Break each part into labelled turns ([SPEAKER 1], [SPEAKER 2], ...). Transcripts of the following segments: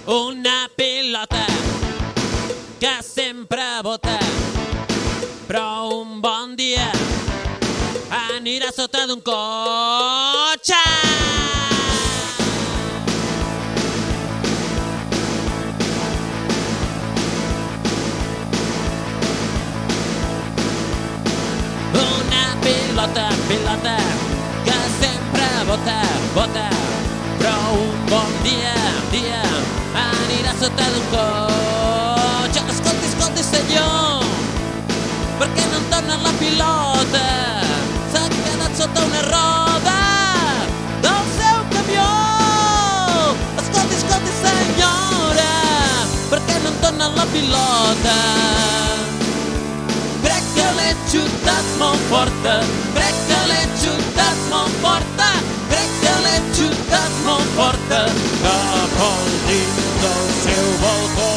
[SPEAKER 1] Una pilota que sempre bota, però un bon dia anirà sota d'un cotxe. Una pilota que sempre bota, però un bon dia anirà sota d'un cotxe. Escolti, senyor, per què no en torna la pilota? S'ha quedat sota una roda del seu camió. Escolti, senyora, per què no en torna la pilota? Crec que l'he xutat molt forta, crec que l'he xutat molt forta, crec que l'he xutat molt forta cap al dins del seu balcó.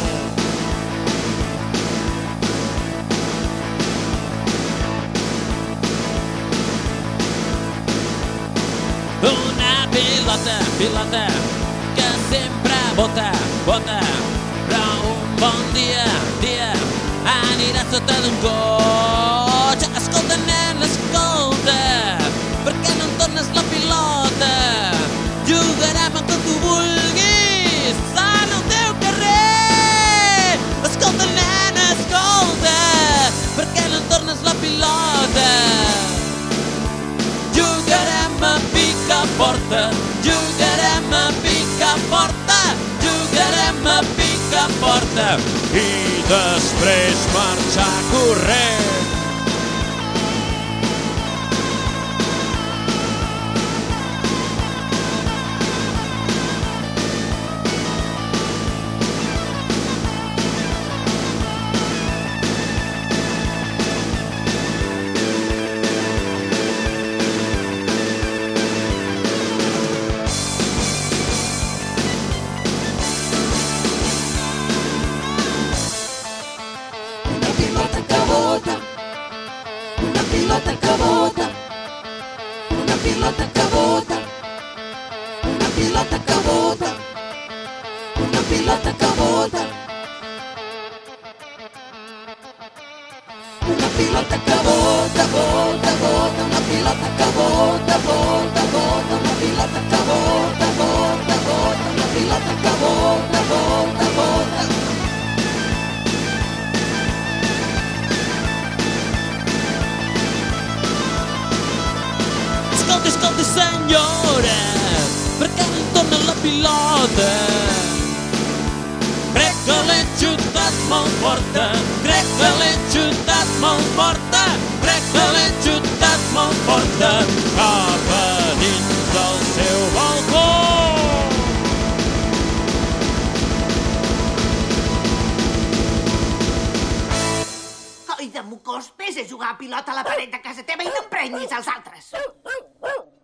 [SPEAKER 1] Una pilota que sempre bota, però un bon dia anirà sota d'un cotxe. Escolta, nen, escolta, per què no en tornes la pilota? Jugarem amb que tu vulguis en el teu carrer. Escolta, nen, escolta, per què no en tornes la pilota? Jugarem a picaporta, jugarem a picaporta, jugarem a picaporta i després marxar corrent.
[SPEAKER 2] Una pilota que bota, una pilota que bota, una pilota que bota, una pilota que bota, una pilota que bota, bota, bota, una pilota que bota, bota, bota, una pilota que bota, bota, bota, una pilota que bota, bota, bota.
[SPEAKER 1] Escolti, senyora, per què no en torna la pilota? Crec que l'he xutat molt forta, crec que l'he xutat molt forta, crec que l'he xutat molt forta cap a dins del seu balcó.
[SPEAKER 3] Coi de mocós, vés a jugar a pilota a la paret de casa teva i no emprenyis els altres.